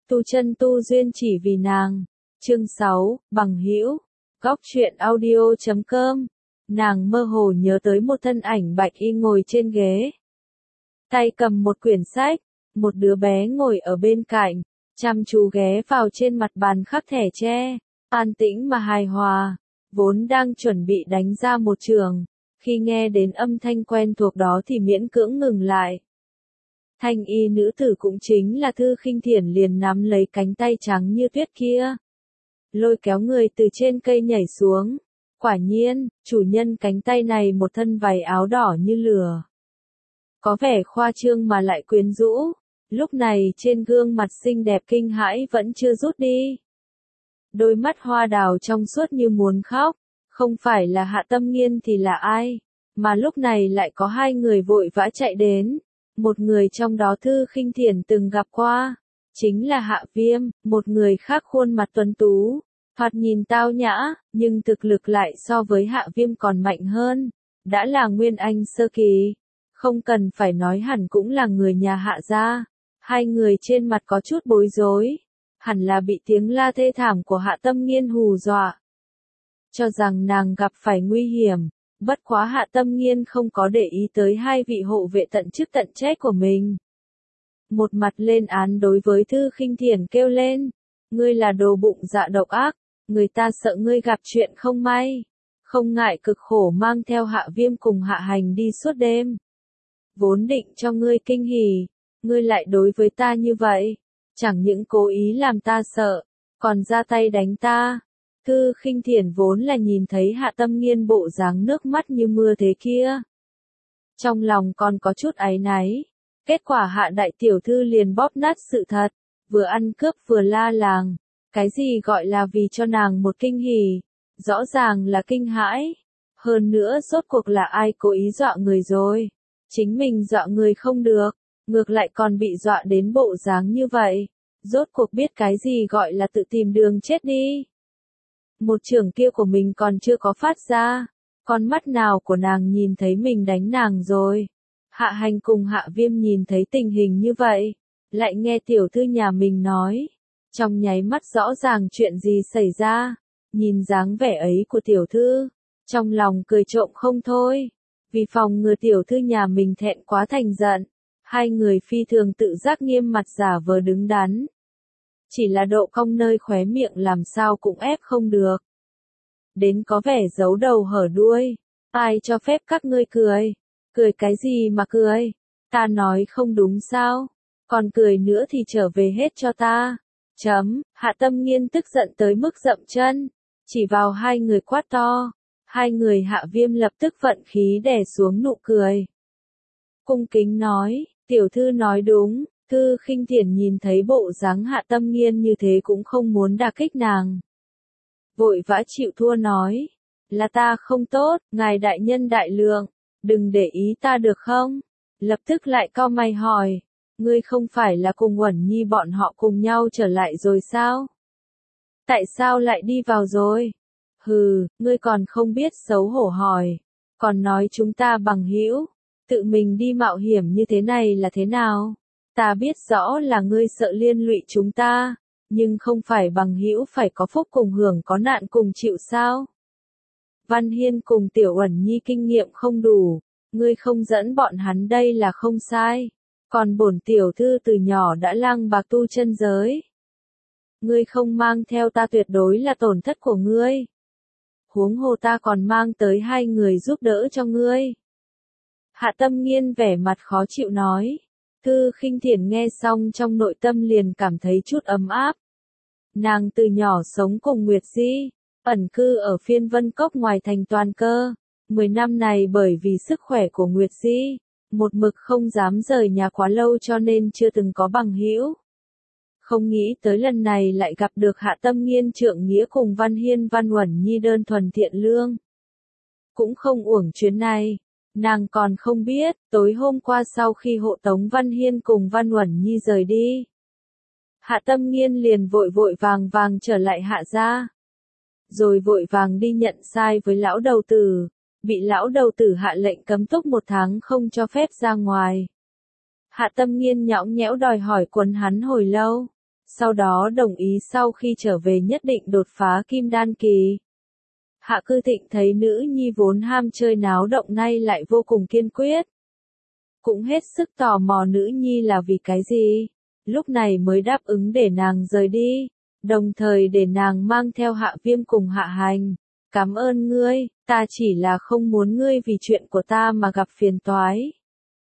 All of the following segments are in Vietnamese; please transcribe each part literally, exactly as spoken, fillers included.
Tu chân tu duyên chỉ vì nàng. Chương sáu, bằng hữu. Góc truyện audio chấm com. Nàng mơ hồ nhớ tới một thân ảnh bạch y ngồi trên ghế. Tay cầm một quyển sách, một đứa bé ngồi ở bên cạnh, chăm chú ghé vào trên mặt bàn khắc thẻ tre, an tĩnh mà hài hòa, vốn đang chuẩn bị đánh ra một trường, khi nghe đến âm thanh quen thuộc đó thì miễn cưỡng ngừng lại. Thanh y nữ tử cũng chính là Thư Khinh Thiển liền nắm lấy cánh tay trắng như tuyết kia, lôi kéo người từ trên cây nhảy xuống. Quả nhiên, chủ nhân cánh tay này một thân váy áo đỏ như lửa, có vẻ khoa trương mà lại quyến rũ, lúc này trên gương mặt xinh đẹp kinh hãi vẫn chưa rút đi. Đôi mắt hoa đào trong suốt như muốn khóc, không phải là Hạ Tâm Nghiên thì là ai, mà lúc này lại có hai người vội vã chạy đến, một người trong đó Thư Khinh Thiển từng gặp qua, chính là Hạ Viêm, một người khác khuôn mặt tuấn tú, thoạt nhìn tao nhã, nhưng thực lực lại so với Hạ Viêm còn mạnh hơn, đã là Nguyên Anh sơ kỳ, không cần phải nói hẳn cũng là người nhà Hạ gia. Hai người trên mặt có chút bối rối, hẳn là bị tiếng la thê thảm của Hạ Tâm Nghiên hù dọa, cho rằng nàng gặp phải nguy hiểm, bất quá Hạ Tâm Nghiên không có để ý tới hai vị hộ vệ tận chức tận trách của mình. Một mặt lên án đối với Thư Khinh Thiển kêu lên, ngươi là đồ bụng dạ độc ác, người ta sợ ngươi gặp chuyện không may, không ngại cực khổ mang theo Hạ Viêm cùng Hạ Hành đi suốt đêm. Vốn định cho ngươi kinh hỉ, ngươi lại đối với ta như vậy, chẳng những cố ý làm ta sợ, còn ra tay đánh ta. Thư Khinh Thiển vốn là nhìn thấy Hạ Tâm Nghiên bộ dáng nước mắt như mưa thế kia, trong lòng còn có chút áy náy, kết quả Hạ đại tiểu thư liền bóp nát sự thật, vừa ăn cướp vừa la làng, cái gì gọi là vì cho nàng một kinh hỉ, rõ ràng là kinh hãi, hơn nữa rốt cuộc là ai cố ý dọa người rồi, chính mình dọa người không được, ngược lại còn bị dọa đến bộ dáng như vậy, rốt cuộc biết cái gì gọi là tự tìm đường chết đi. Một trường kia của mình còn chưa có phát ra, con mắt nào của nàng nhìn thấy mình đánh nàng rồi. Hạ Hành cùng Hạ Viêm nhìn thấy tình hình như vậy, lại nghe tiểu thư nhà mình nói, trong nháy mắt rõ ràng chuyện gì xảy ra, nhìn dáng vẻ ấy của tiểu thư, trong lòng cười trộm không thôi, vì phòng ngừa tiểu thư nhà mình thẹn quá thành giận, hai người phi thường tự giác nghiêm mặt giả vờ đứng đắn. Chỉ là độ cong nơi khóe miệng làm sao cũng ép không được. Đến có vẻ giấu đầu hở đuôi, ai cho phép các ngươi cười, cười cái gì mà cười, ta nói không đúng sao, còn cười nữa thì trở về hết cho ta. Chấm, Hạ Tâm Nghiên tức giận tới mức dậm chân, chỉ vào hai người quát to, hai người Hạ Viêm lập tức vận khí đè xuống nụ cười. Cung kính nói, tiểu thư nói đúng. Thư Khinh Thiển nhìn thấy bộ dáng Hạ Tâm Nghiên như thế cũng không muốn đả kích nàng. Vội vã chịu thua nói, là ta không tốt, ngài đại nhân đại lượng, đừng để ý ta được không? Lập tức lại cau mày hỏi, ngươi không phải là cùng Uẩn Nhi bọn họ cùng nhau trở lại rồi sao? Tại sao lại đi vào rồi? Hừ, ngươi còn không biết xấu hổ hỏi, còn nói chúng ta bằng hữu, tự mình đi mạo hiểm như thế này là thế nào? Ta biết rõ là ngươi sợ liên lụy chúng ta, nhưng không phải bằng hữu phải có phúc cùng hưởng có nạn cùng chịu sao? Văn Hiên cùng Tiểu Uẩn Nhi kinh nghiệm không đủ, ngươi không dẫn bọn hắn đây là không sai, còn bổn tiểu thư từ nhỏ đã lang bạc tu chân giới. Ngươi không mang theo ta tuyệt đối là tổn thất của ngươi. Huống hồ ta còn mang tới hai người giúp đỡ cho ngươi. Hạ Tâm Nghiên vẻ mặt khó chịu nói. Thư Khinh Thiển nghe xong trong nội tâm liền cảm thấy chút ấm áp. Nàng từ nhỏ sống cùng Nguyệt Di, ẩn cư ở phiên Vân Cốc ngoài thành Toàn Cơ. Mười năm này bởi vì sức khỏe của Nguyệt Di, một mực không dám rời nhà quá lâu cho nên chưa từng có bằng hữu. Không nghĩ tới lần này lại gặp được Hạ Tâm Nghiên trượng nghĩa cùng Văn Hiên Văn Uẩn Nhi đơn thuần thiện lương. Cũng không uổng chuyến này. Nàng còn không biết, tối hôm qua sau khi hộ tống Văn Hiên cùng Văn Uẩn Nhi rời đi, Hạ Tâm Nghiên liền vội vội vàng vàng trở lại Hạ gia, rồi vội vàng đi nhận sai với lão đầu tử, bị lão đầu tử hạ lệnh cấm túc một tháng không cho phép ra ngoài. Hạ Tâm Nghiên nhõng nhẽo đòi hỏi quấn hắn hồi lâu, sau đó đồng ý sau khi trở về nhất định đột phá kim đan kỳ. Hạ Cư Thịnh thấy nữ nhi vốn ham chơi náo động nay lại vô cùng kiên quyết. Cũng hết sức tò mò nữ nhi là vì cái gì, lúc này mới đáp ứng để nàng rời đi, đồng thời để nàng mang theo Hạ Viêm cùng Hạ Hành. Cảm ơn ngươi, ta chỉ là không muốn ngươi vì chuyện của ta mà gặp phiền toái.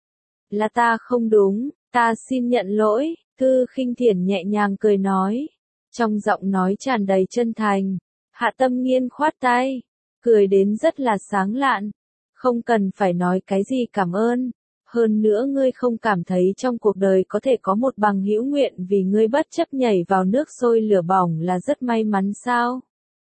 Là ta không đúng, ta xin nhận lỗi, Thư Khinh Thiển nhẹ nhàng cười nói. Trong giọng nói tràn đầy chân thành, Hạ Tâm Nghiên khoát tay, cười đến rất là sáng lạn. Không cần phải nói cái gì cảm ơn, hơn nữa ngươi không cảm thấy trong cuộc đời có thể có một bằng hữu nguyện vì ngươi bất chấp nhảy vào nước sôi lửa bỏng là rất may mắn sao?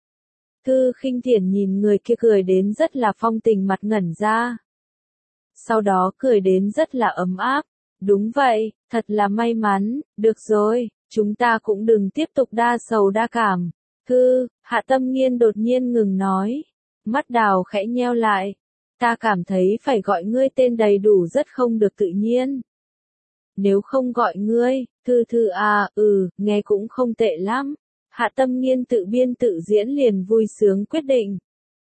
Thư Khinh Thiển nhìn người kia cười đến rất là phong tình mặt ngẩn ra. Sau đó cười đến rất là ấm áp. Đúng vậy, thật là may mắn, được rồi, chúng ta cũng đừng tiếp tục đa sầu đa cảm. Thư, Hạ Tâm Nghiên đột nhiên ngừng nói. Mắt đào khẽ nheo lại. Ta cảm thấy phải gọi ngươi tên đầy đủ rất không được tự nhiên. Nếu không gọi ngươi, Thư Thư à, ừ, nghe cũng không tệ lắm. Hạ Tâm Nghiên tự biên tự diễn liền vui sướng quyết định.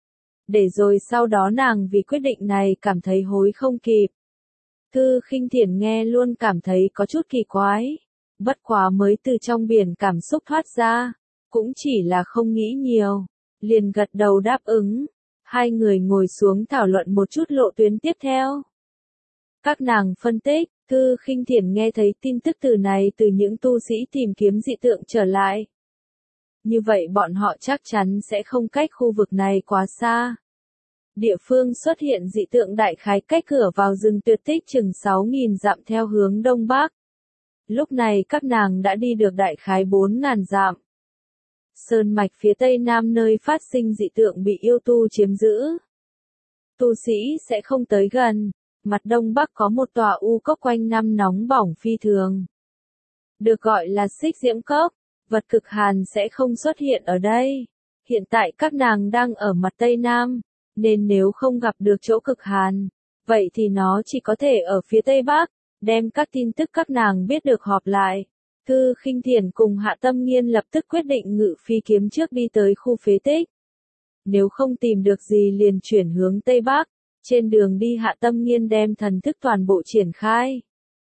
Để rồi sau đó nàng vì quyết định này cảm thấy hối không kịp. Thư Khinh Thiển nghe luôn cảm thấy có chút kỳ quái. Bất quá mới từ trong biển cảm xúc thoát ra. Cũng chỉ là không nghĩ nhiều. Liền gật đầu đáp ứng. Hai người ngồi xuống thảo luận một chút lộ tuyến tiếp theo. Các nàng phân tích, Thư Khinh Thiển nghe thấy tin tức từ này từ những tu sĩ tìm kiếm dị tượng trở lại. Như vậy bọn họ chắc chắn sẽ không cách khu vực này quá xa. Địa phương xuất hiện dị tượng đại khái cách cửa vào rừng tuyệt tích chừng sáu nghìn dặm theo hướng đông bắc. Lúc này các nàng đã đi được đại khái bốn nghìn dặm. Sơn mạch phía tây nam nơi phát sinh dị tượng bị yêu tu chiếm giữ. Tu sĩ sẽ không tới gần. Mặt đông bắc có một tòa u cốc quanh năm nóng bỏng phi thường. Được gọi là xích diễm cốc. Vật cực hàn sẽ không xuất hiện ở đây. Hiện tại các nàng đang ở mặt tây nam, nên nếu không gặp được chỗ cực hàn, vậy thì nó chỉ có thể ở phía tây bắc, đem các tin tức các nàng biết được họp lại. Thư Khinh Thiển cùng Hạ Tâm Nghiên lập tức quyết định ngự phi kiếm trước đi tới khu phế tích. Nếu không tìm được gì liền chuyển hướng tây bắc, trên đường đi Hạ Tâm Nghiên đem thần thức toàn bộ triển khai.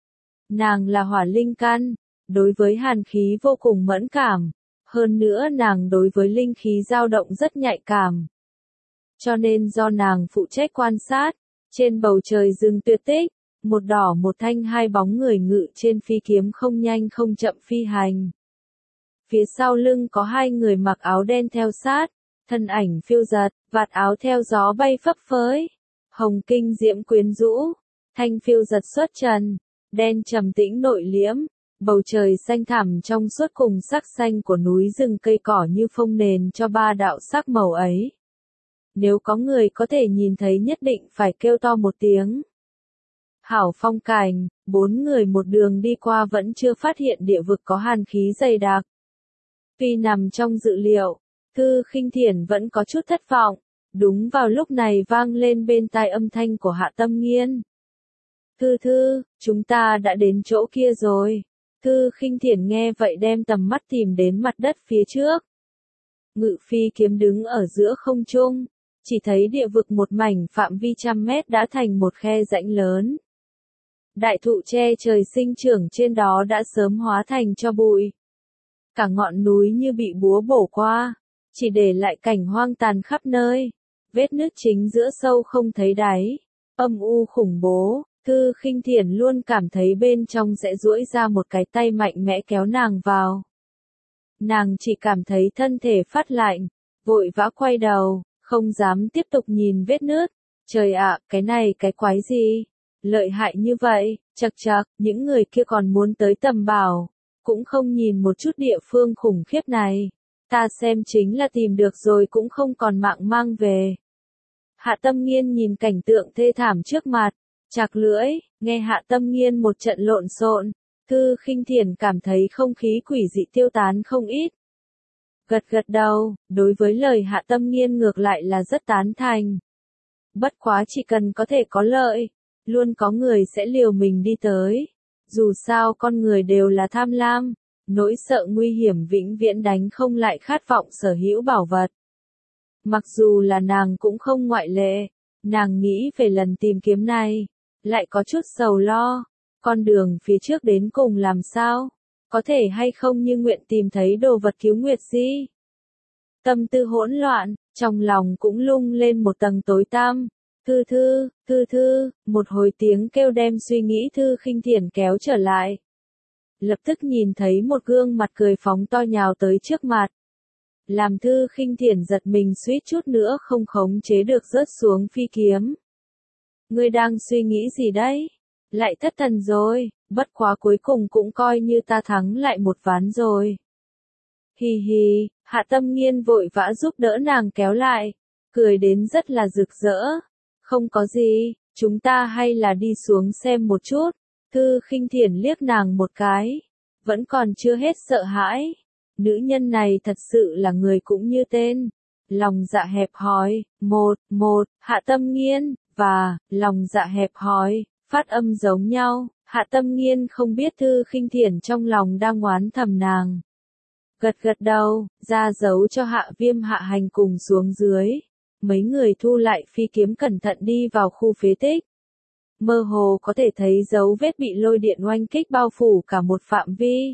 Nàng là hỏa linh căn. Đối với hàn khí vô cùng mẫn cảm, hơn nữa nàng đối với linh khí dao động rất nhạy cảm. Cho nên do nàng phụ trách quan sát, trên bầu trời rừng tuyệt tích, một đỏ một thanh hai bóng người ngự trên phi kiếm không nhanh không chậm phi hành. Phía sau lưng có hai người mặc áo đen theo sát, thân ảnh phiêu giật, vạt áo theo gió bay phấp phới, hồng kinh diễm quyến rũ, thanh phiêu giật xuất trần, đen trầm tĩnh nội liễm. Bầu trời xanh thẳm trong suốt cùng sắc xanh của núi rừng cây cỏ như phông nền cho ba đạo sắc màu ấy. Nếu có người có thể nhìn thấy nhất định phải kêu to một tiếng. Hảo phong cảnh, bốn người một đường đi qua vẫn chưa phát hiện địa vực có hàn khí dày đặc. Tuy nằm trong dự liệu, Thư Khinh Thiển vẫn có chút thất vọng. Đúng vào lúc này vang lên bên tai âm thanh của Hạ Tâm Nghiên. Thư Thư, chúng ta đã đến chỗ kia rồi. Thư Khinh Thiển nghe vậy đem tầm mắt tìm đến mặt đất phía trước. Ngự phi kiếm đứng ở giữa không trung, chỉ thấy địa vực một mảnh phạm vi trăm mét đã thành một khe rãnh lớn. Đại thụ che trời sinh trưởng trên đó đã sớm hóa thành tro bụi. Cả ngọn núi như bị búa bổ qua, chỉ để lại cảnh hoang tàn khắp nơi. Vết nứt chính giữa sâu không thấy đáy, âm u khủng bố. Thư Khinh Thiển luôn cảm thấy bên trong sẽ duỗi ra một cái tay mạnh mẽ kéo nàng vào. Nàng chỉ cảm thấy thân thể phát lạnh, vội vã quay đầu, không dám tiếp tục nhìn vết nứt. Trời ạ, cái này cái quái gì? Lợi hại như vậy, chậc chậc, những người kia còn muốn tới tầm bảo, cũng không nhìn một chút địa phương khủng khiếp này. Ta xem chính là tìm được rồi cũng không còn mạng mang về. Hạ Tâm Nghiên nhìn cảnh tượng thê thảm trước mặt. Chạc lưỡi, nghe Hạ Tâm Nghiên một trận lộn xộn, Thư Khinh Thiển cảm thấy không khí quỷ dị tiêu tán không ít. Gật gật đầu, đối với lời Hạ Tâm Nghiên ngược lại là rất tán thành. Bất quá chỉ cần có thể có lợi, luôn có người sẽ liều mình đi tới. Dù sao con người đều là tham lam, Nỗi sợ nguy hiểm vĩnh viễn đánh không lại khát vọng sở hữu bảo vật. Mặc dù là nàng cũng không ngoại lệ, nàng nghĩ về lần tìm kiếm này, lại có chút sầu lo, con đường phía trước đến cùng làm sao, có thể hay không như nguyện tìm thấy đồ vật cứu Nguyệt Di. Tâm tư hỗn loạn, trong lòng cũng lung lên một tầng tối tăm. Thư thư, thư thư, một hồi tiếng kêu đem suy nghĩ Thư Khinh Thiển kéo trở lại. Lập tức nhìn thấy một gương mặt cười phóng to nhào tới trước mặt. Làm Thư Khinh Thiển giật mình suýt chút nữa không khống chế được rớt xuống phi kiếm. Ngươi đang suy nghĩ gì đấy? Lại thất thần rồi, bất quá cuối cùng cũng coi như ta thắng lại một ván rồi. Hì hì, Hạ Tâm Nghiên vội vã giúp đỡ nàng kéo lại, cười đến rất là rực rỡ. Không có gì, chúng ta hay là đi xuống xem một chút. Thư Khinh Thiển liếc nàng một cái, vẫn còn chưa hết sợ hãi. Nữ nhân này thật sự là người cũng như tên. Lòng dạ hẹp hòi, một, một, Hạ Tâm Nghiên, và, lòng dạ hẹp hòi, phát âm giống nhau. Hạ Tâm Nghiên không biết Thư Khinh Thiển trong lòng đang oán thầm nàng. Gật gật đầu, ra dấu cho Hạ Viêm Hạ Hành cùng xuống dưới. Mấy người thu lại phi kiếm cẩn thận đi vào khu phế tích. Mơ hồ có thể thấy dấu vết bị lôi điện oanh kích bao phủ cả một phạm vi.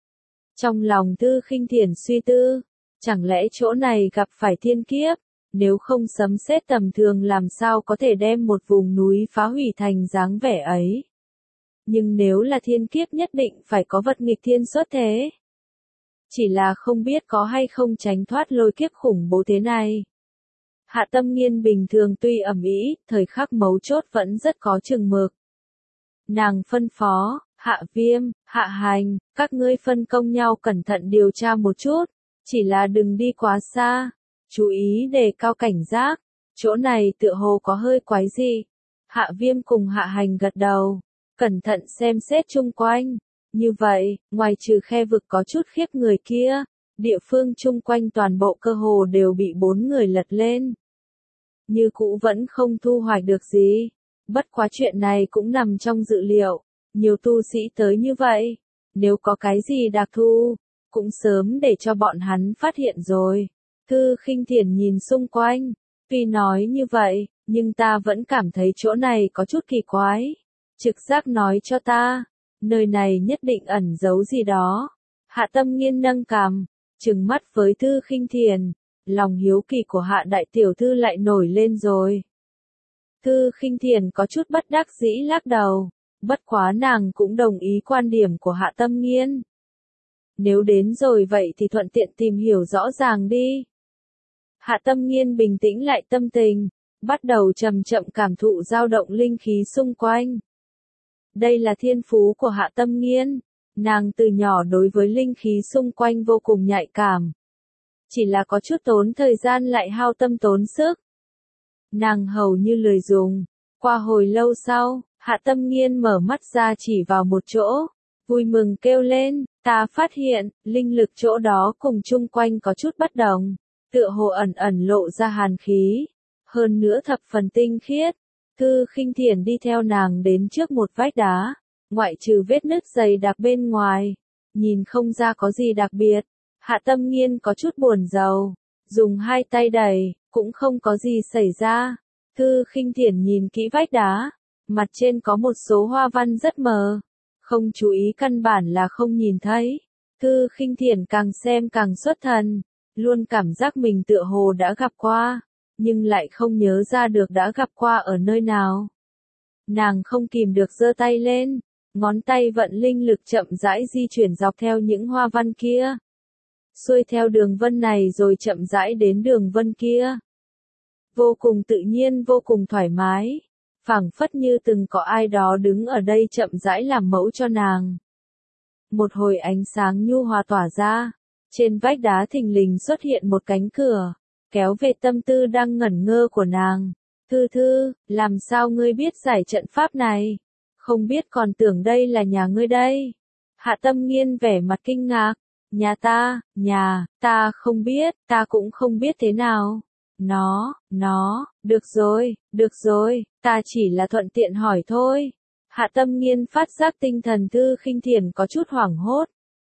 Trong lòng Thư Khinh Thiển suy tư, chẳng lẽ chỗ này gặp phải thiên kiếp, nếu không sấm sét tầm thường làm sao có thể đem một vùng núi phá hủy thành dáng vẻ ấy. Nhưng nếu là thiên kiếp nhất định phải có vật nghịch thiên xuất thế. Chỉ là không biết có hay không tránh thoát lôi kiếp khủng bố thế này. Hạ Tâm Nghiên bình thường tuy ầm ĩ, thời khắc mấu chốt vẫn rất có chừng mực. Nàng phân phó, Hạ Viêm, Hạ Hành, các ngươi phân công nhau cẩn thận điều tra một chút, chỉ là đừng đi quá xa, chú ý đề cao cảnh giác, chỗ này tựa hồ có hơi quái dị. Hạ Viêm cùng Hạ Hành gật đầu, cẩn thận xem xét chung quanh, như vậy, ngoài trừ khe vực có chút khiếp người kia, địa phương chung quanh toàn bộ cơ hồ đều bị bốn người lật lên. Như cũ vẫn không thu hoạch được gì, bất quá chuyện này cũng nằm trong dự liệu, nhiều tu sĩ tới như vậy, nếu có cái gì đặc thù, cũng sớm để cho bọn hắn phát hiện rồi. Thư Khinh Thiển nhìn xung quanh, tuy nói như vậy, nhưng ta vẫn cảm thấy chỗ này có chút kỳ quái. Trực giác nói cho ta, nơi này nhất định ẩn giấu gì đó. Hạ Tâm Nghiên nâng cằm, trừng mắt với Thư Khinh Thiển, lòng hiếu kỳ của Hạ đại tiểu thư lại nổi lên rồi. Thư Khinh Thiển có chút bất đắc dĩ lắc đầu, bất quá nàng cũng đồng ý quan điểm của Hạ Tâm Nghiên. Nếu đến rồi vậy thì thuận tiện tìm hiểu rõ ràng đi. Hạ Tâm Nghiên bình tĩnh lại tâm tình, bắt đầu chậm chậm cảm thụ dao động linh khí xung quanh. Đây là thiên phú của Hạ Tâm Nghiên, nàng từ nhỏ đối với linh khí xung quanh vô cùng nhạy cảm. Chỉ là có chút tốn thời gian lại hao tâm tốn sức. Nàng hầu như lười dùng, qua hồi lâu sau, Hạ Tâm Nghiên mở mắt ra chỉ vào một chỗ, vui mừng kêu lên, ta phát hiện, linh lực chỗ đó cùng chung quanh có chút bất đồng, tựa hồ ẩn ẩn lộ ra hàn khí, hơn nữa thập phần tinh khiết. Thư Khinh Thiển đi theo nàng đến trước một vách đá, ngoại trừ vết nứt dày đặc bên ngoài, nhìn không ra có gì đặc biệt. Hạ Tâm Nghiên có chút buồn rầu, dùng hai tay đẩy, cũng không có gì xảy ra. Thư Khinh Thiển nhìn kỹ vách đá, mặt trên có một số hoa văn rất mờ, không chú ý căn bản là không nhìn thấy. Thư Khinh Thiển càng xem càng xuất thần, luôn cảm giác mình tựa hồ đã gặp qua, nhưng lại không nhớ ra được đã gặp qua ở nơi nào. Nàng không kìm được giơ tay lên, ngón tay vận linh lực chậm rãi di chuyển dọc theo những hoa văn kia. Xuôi theo đường vân này rồi chậm rãi đến đường vân kia. Vô cùng tự nhiên, vô cùng thoải mái, phảng phất như từng có ai đó đứng ở đây chậm rãi làm mẫu cho nàng. Một hồi ánh sáng nhu hòa tỏa ra, trên vách đá thình lình xuất hiện một cánh cửa, kéo về tâm tư đang ngẩn ngơ của nàng. Thư thư, làm sao ngươi biết giải trận pháp này? Không biết còn tưởng đây là nhà ngươi đây. Hạ Tâm Nghiên vẻ mặt kinh ngạc. Nhà ta, nhà, ta không biết, ta cũng không biết thế nào. Nó, nó, được rồi, được rồi, ta chỉ là thuận tiện hỏi thôi. Hạ Tâm Nghiên phát giác tinh thần Thư Khinh Thiển có chút hoảng hốt.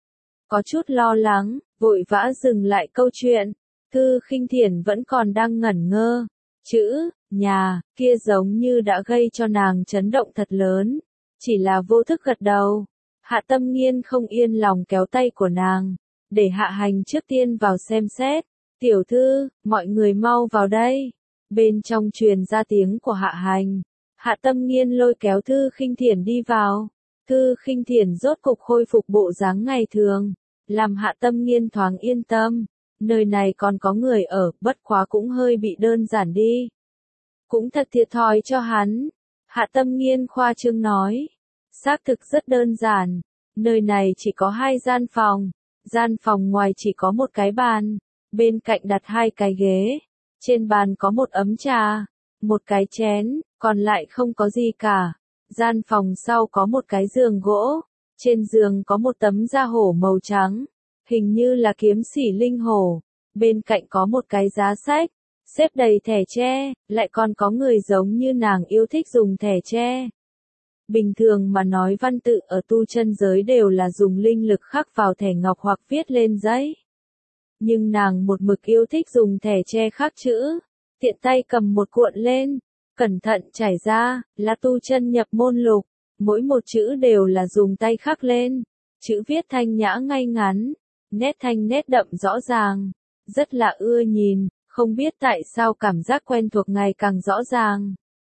có chút lo lắng, vội vã dừng lại câu chuyện. Thư Khinh Thiển vẫn còn đang ngẩn ngơ. Chữ, nhà, kia giống như đã gây cho nàng chấn động thật lớn. Chỉ là vô thức gật đầu. Hạ Tâm Nghiên không yên lòng kéo tay của nàng. Để Hạ Hành trước tiên vào xem xét. Tiểu thư, mọi người mau vào đây. Bên trong truyền ra tiếng của Hạ Hành. Hạ Tâm Nghiên lôi kéo Thư Khinh Thiển đi vào. Thư Khinh Thiển rốt cục khôi phục bộ dáng ngày thường. Làm Hạ Tâm Nghiên thoáng yên tâm. Nơi này còn có người ở, bất quá cũng hơi bị đơn giản đi. Cũng thật thiệt thòi cho hắn. Hạ Tâm Nghiên khoa trương nói. Xác thực rất đơn giản. Nơi này chỉ có hai gian phòng. Gian phòng ngoài chỉ có một cái bàn. Bên cạnh đặt hai cái ghế. Trên bàn có một ấm trà. Một cái chén, còn lại không có gì cả. Gian phòng sau có một cái giường gỗ. Trên giường có một tấm da hổ màu trắng. Hình như là kiếm sỉ linh hổ. Bên cạnh có một cái giá sách. Xếp đầy thẻ tre, lại còn có người giống như nàng yêu thích dùng thẻ tre. Bình thường mà nói văn tự ở tu chân giới đều là dùng linh lực khắc vào thẻ ngọc hoặc viết lên giấy. Nhưng nàng một mực yêu thích dùng thẻ tre khắc chữ. Tiện tay cầm một cuộn lên, cẩn thận trải ra, là tu chân nhập môn lục. Mỗi một chữ đều là dùng tay khắc lên. Chữ viết thanh nhã ngay ngắn, nét thanh nét đậm rõ ràng. Rất là ưa nhìn, không biết tại sao cảm giác quen thuộc ngày càng rõ ràng.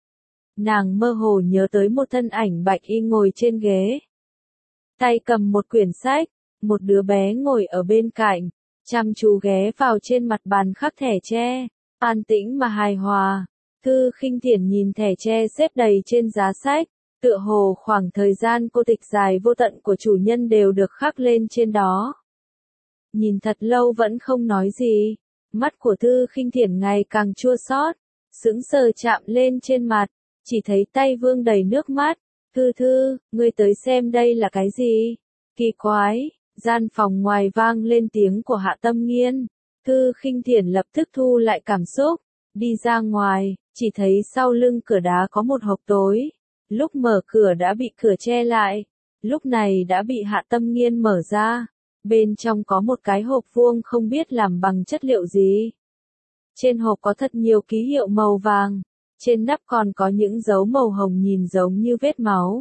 Nàng mơ hồ nhớ tới một thân ảnh bạch y ngồi trên ghế. Tay cầm một quyển sách, một đứa bé ngồi ở bên cạnh, chăm chú ghé vào trên mặt bàn khắc thẻ tre, an tĩnh mà hài hòa. Thư Khinh Thiển nhìn thẻ tre xếp đầy trên giá sách, tựa hồ khoảng thời gian cô tịch dài vô tận của chủ nhân đều được khắc lên trên đó. Nhìn thật lâu vẫn không nói gì, mắt của Thư Khinh Thiển ngày càng chua xót, sững sờ chạm lên trên mặt, chỉ thấy tay vương đầy nước mắt. Thư thư, ngươi tới xem đây là cái gì? Kỳ quái, gian phòng ngoài vang lên tiếng của Hạ Tâm Nghiên. Thư Khinh Thiển lập tức thu lại cảm xúc, đi ra ngoài, chỉ thấy sau lưng cửa đá có một hộc tối. Lúc mở cửa đã bị cửa che lại, lúc này đã bị Hạ Tâm Nghiên mở ra. Bên trong có một cái hộp vuông không biết làm bằng chất liệu gì. Trên hộp có thật nhiều ký hiệu màu vàng, trên nắp còn có những dấu màu hồng nhìn giống như vết máu.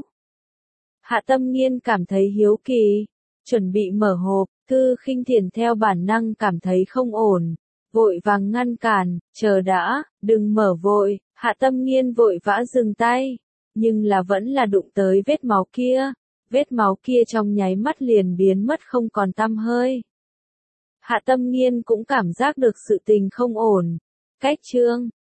Hạ Tâm Nghiên cảm thấy hiếu kỳ, chuẩn bị mở hộp, Thư Khinh Thiển theo bản năng cảm thấy không ổn, vội vàng ngăn cản, chờ đã, đừng mở vội. Hạ Tâm Nghiên vội vã dừng tay, nhưng là vẫn là đụng tới vết máu kia. Vết máu kia trong nháy mắt liền biến mất không còn tăm hơi. Hạ Tâm Nghiên cũng cảm giác được sự tình không ổn. Cách chương